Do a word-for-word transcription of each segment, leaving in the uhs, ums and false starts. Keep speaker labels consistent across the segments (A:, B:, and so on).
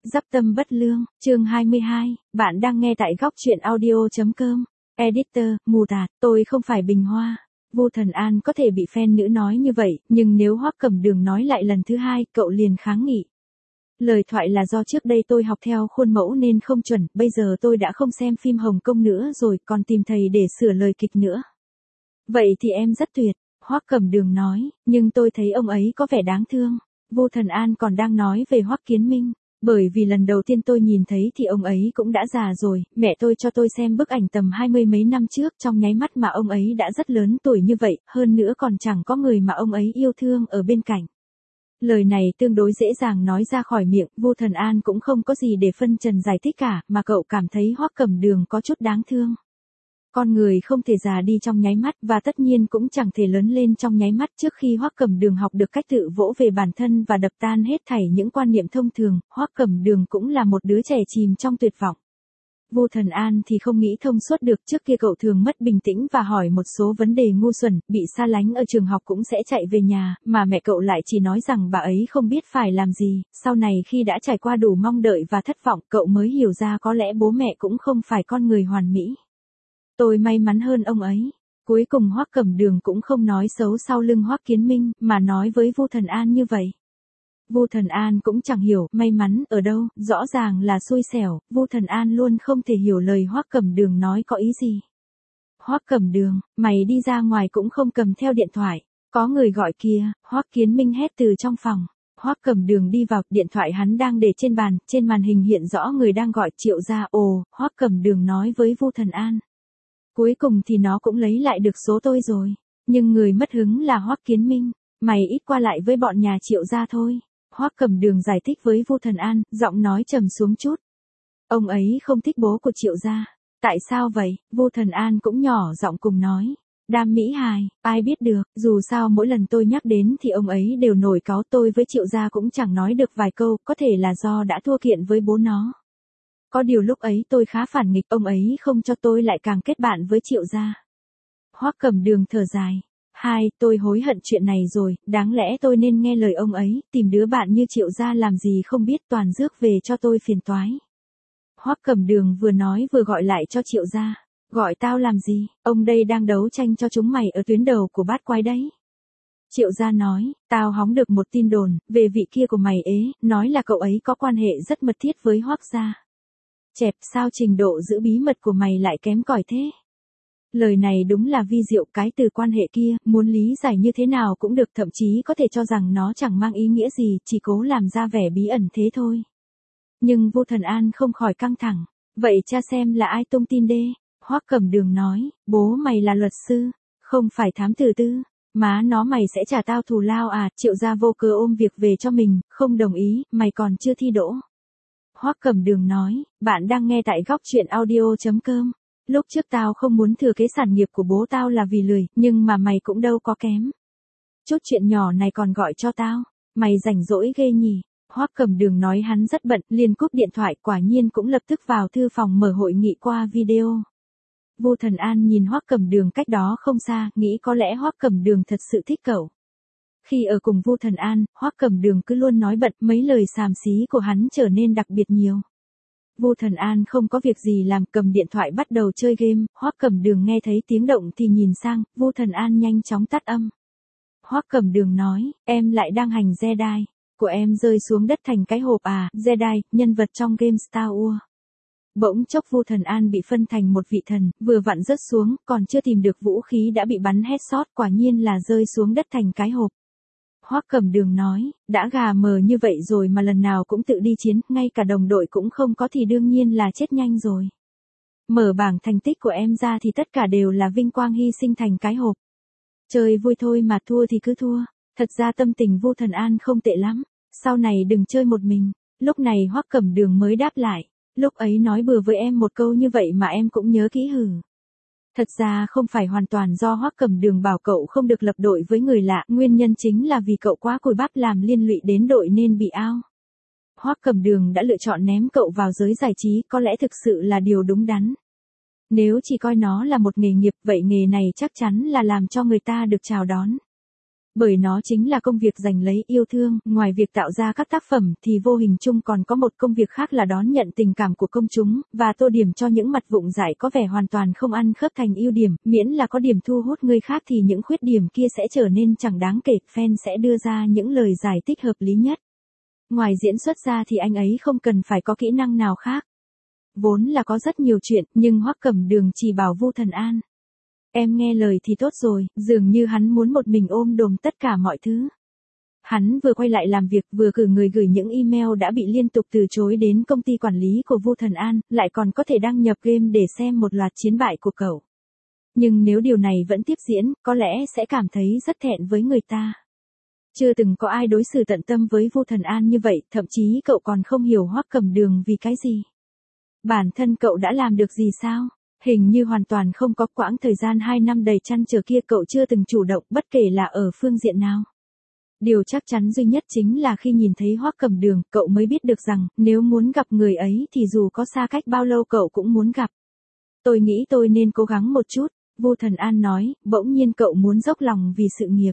A: Dắp tâm bất lương, chương hai mươi hai, bạn đang nghe tại góc truyện audio.com. Editor, mù tạt, tôi không phải Bình Hoa. Vu Thần An có thể bị fan nữ nói như vậy, nhưng nếu Hoắc Cẩm Đường nói lại lần thứ hai, cậu liền kháng nghị. Lời thoại là do trước đây tôi học theo khuôn mẫu nên không chuẩn, bây giờ tôi đã không xem phim Hồng Kông nữa rồi, còn tìm thầy để sửa lời kịch nữa. Vậy thì em rất tuyệt, Hoắc Cẩm Đường nói, nhưng tôi thấy ông ấy có vẻ đáng thương. Vu Thần An còn đang nói về Hoắc Kiến Minh. Bởi vì lần đầu tiên tôi nhìn thấy thì ông ấy cũng đã già rồi, mẹ tôi cho tôi xem bức ảnh tầm hai mươi mấy năm trước, trong nháy mắt mà ông ấy đã rất lớn tuổi như vậy, hơn nữa còn chẳng có người mà ông ấy yêu thương ở bên cạnh. Lời này tương đối dễ dàng nói ra khỏi miệng, Vu Thần An cũng không có gì để phân trần giải thích cả, mà cậu cảm thấy Hoắc Cẩm Đường có chút đáng thương. Con người không thể già đi trong nháy mắt và tất nhiên cũng chẳng thể lớn lên trong nháy mắt. Trước khi Hoắc Cẩm Đường học được cách tự vỗ về bản thân và đập tan hết thảy những quan niệm thông thường, Hoắc Cẩm Đường cũng là một đứa trẻ chìm trong tuyệt vọng. Vu Thần An thì không nghĩ thông suốt được, trước kia cậu thường mất bình tĩnh và hỏi một số vấn đề ngu xuẩn, bị xa lánh ở trường học cũng sẽ chạy về nhà, mà mẹ cậu lại chỉ nói rằng bà ấy không biết phải làm gì. Sau này khi đã trải qua đủ mong đợi và thất vọng, cậu mới hiểu ra có lẽ bố mẹ cũng không phải con người hoàn mỹ. Tôi may mắn hơn ông ấy. Cuối cùng Hoắc Cẩm Đường cũng không nói xấu sau lưng Hoắc Kiến Minh, mà nói với Vu Thần An như vậy. Vu Thần An cũng chẳng hiểu may mắn ở đâu, rõ ràng là xui xẻo. Vu Thần An luôn không thể hiểu lời Hoắc Cẩm Đường nói có ý gì. Hoắc Cẩm Đường, mày đi ra ngoài cũng không cầm theo điện thoại. Có người gọi kìa, Hoắc Kiến Minh hét từ trong phòng. Hoắc Cẩm Đường đi vào, điện thoại hắn đang để trên bàn, trên màn hình hiện rõ người đang gọi Triệu gia. Ồ, Hoắc Cẩm Đường nói với Vu Thần An. Cuối cùng thì nó cũng lấy lại được số tôi rồi. Nhưng người mất hứng là Hoắc Kiến Minh. Mày ít qua lại với bọn nhà Triệu gia thôi. Hoắc Cẩm Đường giải thích với Vu Thần An, giọng nói trầm xuống chút. Ông ấy không thích bố của Triệu gia. Tại sao vậy? Vu Thần An cũng nhỏ giọng cùng nói. Đam mỹ hài, ai biết được, dù sao mỗi lần tôi nhắc đến thì ông ấy đều nổi cáu, tôi với Triệu gia cũng chẳng nói được vài câu, có thể là do đã thua kiện với bố nó. Có điều lúc ấy tôi khá phản nghịch, ông ấy không cho tôi lại càng kết bạn với Triệu gia. Hoắc Cẩm Đường thở dài. Hai, tôi hối hận chuyện này rồi, đáng lẽ tôi nên nghe lời ông ấy, tìm đứa bạn như Triệu gia làm gì không biết, toàn rước về cho tôi phiền toái. Hoắc Cẩm Đường vừa nói vừa gọi lại cho Triệu gia. Gọi tao làm gì, ông đây đang đấu tranh cho chúng mày ở tuyến đầu của bát quái đấy. Triệu gia nói, tao hóng được một tin đồn, về vị kia của mày ế, nói là cậu ấy có quan hệ rất mật thiết với Hoắc gia. Chẹp, sao trình độ giữ bí mật của mày lại kém cỏi thế? Lời này đúng là vi diệu, cái từ quan hệ kia, muốn lý giải như thế nào cũng được, thậm chí có thể cho rằng nó chẳng mang ý nghĩa gì, chỉ cố làm ra vẻ bí ẩn thế thôi. Nhưng Vu Thần An không khỏi căng thẳng. Vậy cha xem là ai tung tin đê? Hoắc Cẩm Đường nói, bố mày là luật sư, không phải thám tử tư. Má nó, mày sẽ trả tao thù lao à? Triệu gia vô cớ ôm việc về cho mình, không đồng ý, mày còn chưa thi đỗ. Hoắc Cẩm Đường nói, bạn đang nghe tại góc truyện audio.com. Lúc trước tao không muốn thừa kế sản nghiệp của bố tao là vì lười, nhưng mà mày cũng đâu có kém. Chút chuyện nhỏ này còn gọi cho tao, mày rảnh rỗi ghê nhỉ. Hoắc Cẩm Đường nói hắn rất bận, liền cúp điện thoại, quả nhiên cũng lập tức vào thư phòng mở hội nghị qua video. Vu Thần An nhìn Hoắc Cẩm Đường cách đó không xa, nghĩ có lẽ Hoắc Cẩm Đường thật sự thích cậu. Khi ở cùng Vu Thần An, Hoắc Cẩm Đường cứ luôn nói bận, mấy lời xàm xí của hắn trở nên đặc biệt nhiều. Vu Thần An không có việc gì làm, cầm điện thoại bắt đầu chơi game, Hoắc Cẩm Đường nghe thấy tiếng động thì nhìn sang, Vu Thần An nhanh chóng tắt âm. Hoắc Cẩm Đường nói, em lại đang hành Jedi, của em rơi xuống đất thành cái hộp à? Jedi, nhân vật trong game Star Wars. Bỗng chốc Vu Thần An bị phân thành một vị thần, vừa vặn rớt xuống, còn chưa tìm được vũ khí đã bị bắn headshot, quả nhiên là rơi xuống đất thành cái hộp. Hoắc Cẩm Đường nói, đã gà mờ như vậy rồi mà lần nào cũng tự đi chiến, ngay cả đồng đội cũng không có thì đương nhiên là chết nhanh rồi. Mở bảng thành tích của em ra thì tất cả đều là vinh quang hy sinh thành cái hộp. Chơi vui thôi mà, thua thì cứ thua. Thật ra tâm tình Vu Thần An không tệ lắm, sau này đừng chơi một mình. Lúc này Hoắc Cẩm Đường mới đáp lại, lúc ấy nói bừa với em một câu như vậy mà em cũng nhớ kỹ hử. Thật ra không phải hoàn toàn do Hoắc Cẩm Đường bảo cậu không được lập đội với người lạ, nguyên nhân chính là vì cậu quá cùi bắp làm liên lụy đến đội nên bị out. Hoắc Cẩm Đường đã lựa chọn ném cậu vào giới giải trí, có lẽ thực sự là điều đúng đắn. Nếu chỉ coi nó là một nghề nghiệp, vậy nghề này chắc chắn là làm cho người ta được chào đón. Bởi nó chính là công việc giành lấy yêu thương, ngoài việc tạo ra các tác phẩm thì vô hình chung còn có một công việc khác là đón nhận tình cảm của công chúng, và tô điểm cho những mặt vụng dại có vẻ hoàn toàn không ăn khớp thành ưu điểm, miễn là có điểm thu hút người khác thì những khuyết điểm kia sẽ trở nên chẳng đáng kể, fan sẽ đưa ra những lời giải thích hợp lý nhất. Ngoài diễn xuất ra thì anh ấy không cần phải có kỹ năng nào khác. Vốn là có rất nhiều chuyện, nhưng Hoắc Cẩm Đường chỉ bảo Vu Thần An. Em nghe lời thì tốt rồi, dường như hắn muốn một mình ôm đồm tất cả mọi thứ. Hắn vừa quay lại làm việc vừa cử người gửi những email đã bị liên tục từ chối đến công ty quản lý của Vu Thần An, lại còn có thể đăng nhập game để xem một loạt chiến bại của cậu. Nhưng nếu điều này vẫn tiếp diễn, có lẽ sẽ cảm thấy rất thẹn với người ta. Chưa từng có ai đối xử tận tâm với Vu Thần An như vậy, thậm chí cậu còn không hiểu Hoắc Cẩm Đường vì cái gì. Bản thân cậu đã làm được gì sao? Hình như hoàn toàn không có. Quãng thời gian hai năm đầy trăn trở kia cậu chưa từng chủ động bất kể là ở phương diện nào. Điều chắc chắn duy nhất chính là khi nhìn thấy Hoắc Cẩm Đường, cậu mới biết được rằng, nếu muốn gặp người ấy thì dù có xa cách bao lâu cậu cũng muốn gặp. Tôi nghĩ tôi nên cố gắng một chút, Vu Thần An nói, bỗng nhiên cậu muốn dốc lòng vì sự nghiệp.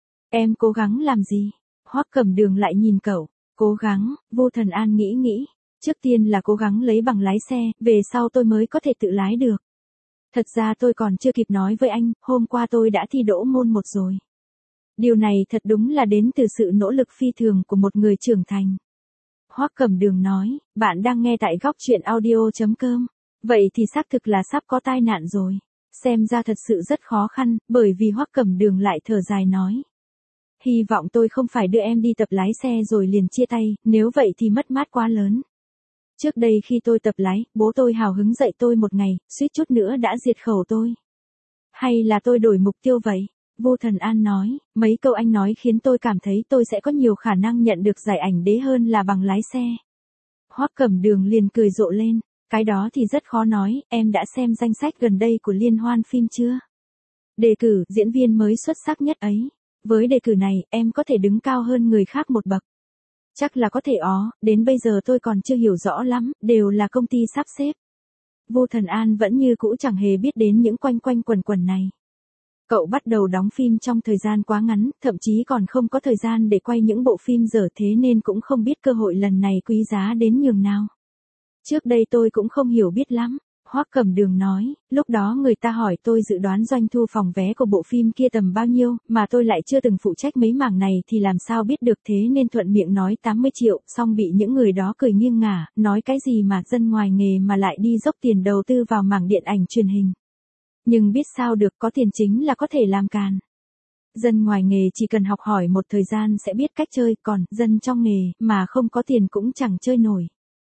A: Em cố gắng làm gì? Hoắc Cẩm Đường lại nhìn cậu, cố gắng, Vu Thần An nghĩ nghĩ. Trước tiên là cố gắng lấy bằng lái xe, về sau tôi mới có thể tự lái được. Thật ra tôi còn chưa kịp nói với anh, hôm qua tôi đã thi đỗ môn một rồi. Điều này thật đúng là đến từ sự nỗ lực phi thường của một người trưởng thành. Hoắc Cẩm Đường nói, bạn đang nghe tại góc truyện audio chấm com. Vậy thì xác thực là sắp có tai nạn rồi. Xem ra thật sự rất khó khăn, bởi vì Hoắc Cẩm Đường lại thở dài nói. Hy vọng tôi không phải đưa em đi tập lái xe rồi liền chia tay, nếu vậy thì mất mát quá lớn. Trước đây khi tôi tập lái, bố tôi hào hứng dạy tôi một ngày, suýt chút nữa đã diệt khẩu tôi. Hay là tôi đổi mục tiêu vậy? Vu Thần An nói, mấy câu anh nói khiến tôi cảm thấy tôi sẽ có nhiều khả năng nhận được giải ảnh đế hơn là bằng lái xe. Hoắc Cẩm Đường liền cười rộ lên, cái đó thì rất khó nói, em đã xem danh sách gần đây của liên hoan phim chưa? Đề cử diễn viên mới xuất sắc nhất ấy. Với đề cử này, em có thể đứng cao hơn người khác một bậc. Chắc là có thể ó, đến bây giờ tôi còn chưa hiểu rõ lắm, đều là công ty sắp xếp. Vu Thần An vẫn như cũ chẳng hề biết đến những quanh quanh quẩn quẩn này. Cậu bắt đầu đóng phim trong thời gian quá ngắn, thậm chí còn không có thời gian để quay những bộ phim dở, thế nên cũng không biết cơ hội lần này quý giá đến nhường nào. Trước đây tôi cũng không hiểu biết lắm. Hoắc Cẩm Đường nói, lúc đó người ta hỏi tôi dự đoán doanh thu phòng vé của bộ phim kia tầm bao nhiêu, mà tôi lại chưa từng phụ trách mấy mảng này thì làm sao biết được, thế nên thuận miệng nói tám mươi triệu, xong bị những người đó cười nghiêng ngả, nói cái gì mà dân ngoài nghề mà lại đi dốc tiền đầu tư vào mảng điện ảnh truyền hình. Nhưng biết sao được, có tiền chính là có thể làm càn. Dân ngoài nghề chỉ cần học hỏi một thời gian sẽ biết cách chơi, còn dân trong nghề mà không có tiền cũng chẳng chơi nổi.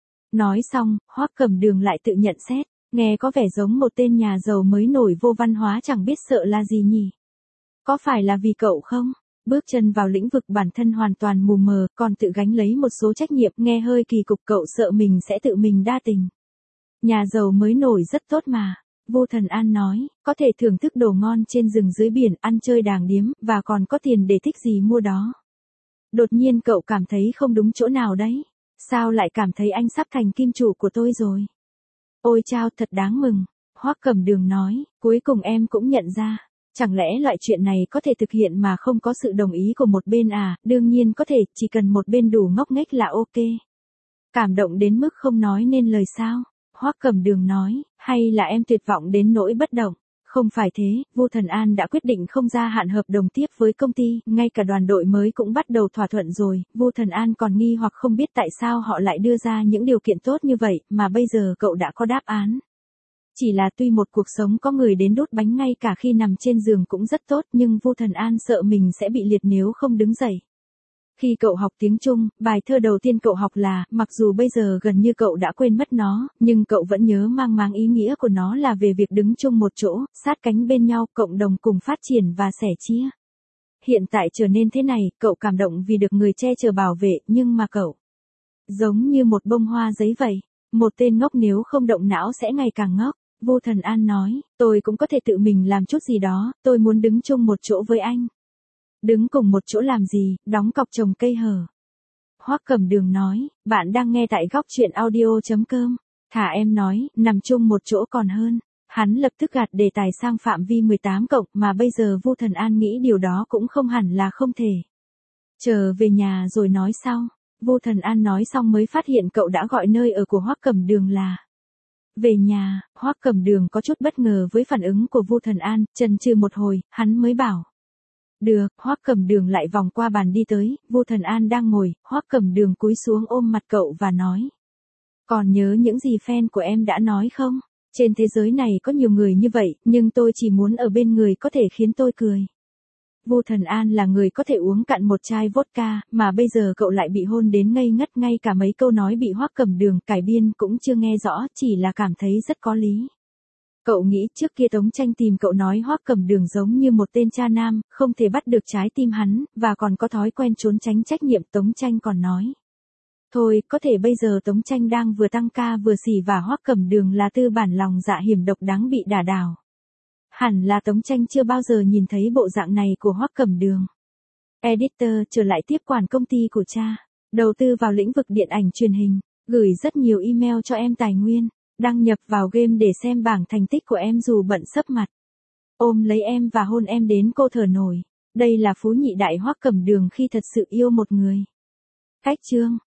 A: Nói xong, Hoắc Cẩm Đường lại tự nhận xét. Nghe có vẻ giống một tên nhà giàu mới nổi vô văn hóa chẳng biết sợ là gì nhỉ? Có phải là vì cậu không? Bước chân vào lĩnh vực bản thân hoàn toàn mù mờ, còn tự gánh lấy một số trách nhiệm, nghe hơi kỳ cục, cậu sợ mình sẽ tự mình đa tình. Nhà giàu mới nổi rất tốt mà. Vu Thần An nói, có thể thưởng thức đồ ngon trên rừng dưới biển, ăn chơi đàng điếm, và còn có tiền để thích gì mua đó. Đột nhiên cậu cảm thấy không đúng chỗ nào đấy. Sao lại cảm thấy anh sắp thành kim chủ của tôi rồi? Ôi chao, thật đáng mừng. Hoắc Cẩm Đường nói, cuối cùng em cũng nhận ra. Chẳng lẽ loại chuyện này có thể thực hiện mà không có sự đồng ý của một bên à? Đương nhiên có thể, chỉ cần một bên đủ ngốc nghếch là ok. Cảm động đến mức không nói nên lời sao? Hoắc Cẩm Đường nói, hay là em tuyệt vọng đến nỗi bất động? Không phải thế, Vu Thần An đã quyết định không gia hạn hợp đồng tiếp với công ty, ngay cả đoàn đội mới cũng bắt đầu thỏa thuận rồi. Vu Thần An còn nghi hoặc không biết tại sao họ lại đưa ra những điều kiện tốt như vậy, mà bây giờ cậu đã có đáp án. Chỉ là tuy một cuộc sống có người đến đút bánh ngay cả khi nằm trên giường cũng rất tốt, nhưng Vu Thần An sợ mình sẽ bị liệt nếu không đứng dậy. Khi cậu học tiếng Trung, bài thơ đầu tiên cậu học là, mặc dù bây giờ gần như cậu đã quên mất nó, nhưng cậu vẫn nhớ mang máng ý nghĩa của nó là về việc đứng chung một chỗ, sát cánh bên nhau, cộng đồng cùng phát triển và sẻ chia. Hiện tại trở nên thế này, cậu cảm động vì được người che chở bảo vệ, nhưng mà cậu giống như một bông hoa giấy vậy. Một tên ngốc nếu không động não sẽ ngày càng ngốc. Vu Thần An nói, tôi cũng có thể tự mình làm chút gì đó, tôi muốn đứng chung một chỗ với anh. Đứng cùng một chỗ làm gì, đóng cọc trồng cây hở. Hoắc Cẩm Đường nói, bạn đang nghe tại góc truyện audio chấm com. Thả em nói, nằm chung một chỗ còn hơn. Hắn lập tức gạt đề tài sang phạm vi mười tám cộng mà bây giờ Vu Thần An nghĩ điều đó cũng không hẳn là không thể. Chờ về nhà rồi nói sau. Vu Thần An nói xong mới phát hiện cậu đã gọi nơi ở của Hoắc Cẩm Đường là về nhà. Hoắc Cẩm Đường có chút bất ngờ với phản ứng của Vu Thần An, chần chừ một hồi, hắn mới bảo. Được, Hoắc Cẩm Đường lại vòng qua bàn đi tới, Vu Thần An đang ngồi, Hoắc Cẩm Đường cúi xuống ôm mặt cậu và nói. Còn nhớ những gì fan của em đã nói không? Trên thế giới này có nhiều người như vậy, nhưng tôi chỉ muốn ở bên người có thể khiến tôi cười. Vu Thần An là người có thể uống cạn một chai vodka, mà bây giờ cậu lại bị hôn đến ngây ngất, ngay cả mấy câu nói bị Hoắc Cẩm Đường cải biên cũng chưa nghe rõ, chỉ là cảm thấy rất có lý. Cậu nghĩ trước kia Tống Tranh tìm cậu nói Hoắc Cẩm Đường giống như một tên cha nam, không thể bắt được trái tim hắn, và còn có thói quen trốn tránh trách nhiệm. Tống Tranh còn nói. Thôi, có thể bây giờ Tống Tranh đang vừa tăng ca vừa xỉ và Hoắc Cẩm Đường là tư bản lòng dạ hiểm độc đáng bị đả đảo. Hẳn là Tống Tranh chưa bao giờ nhìn thấy bộ dạng này của Hoắc Cẩm Đường. Editor trở lại tiếp quản công ty của cha, đầu tư vào lĩnh vực điện ảnh truyền hình, gửi rất nhiều email cho em tài nguyên, đăng nhập vào game để xem bảng thành tích của em dù bận sấp mặt. Ôm lấy em và hôn em đến cô thở nổi. Đây là phú nhị đại Hoắc Cẩm Đường khi thật sự yêu một người. Cách chương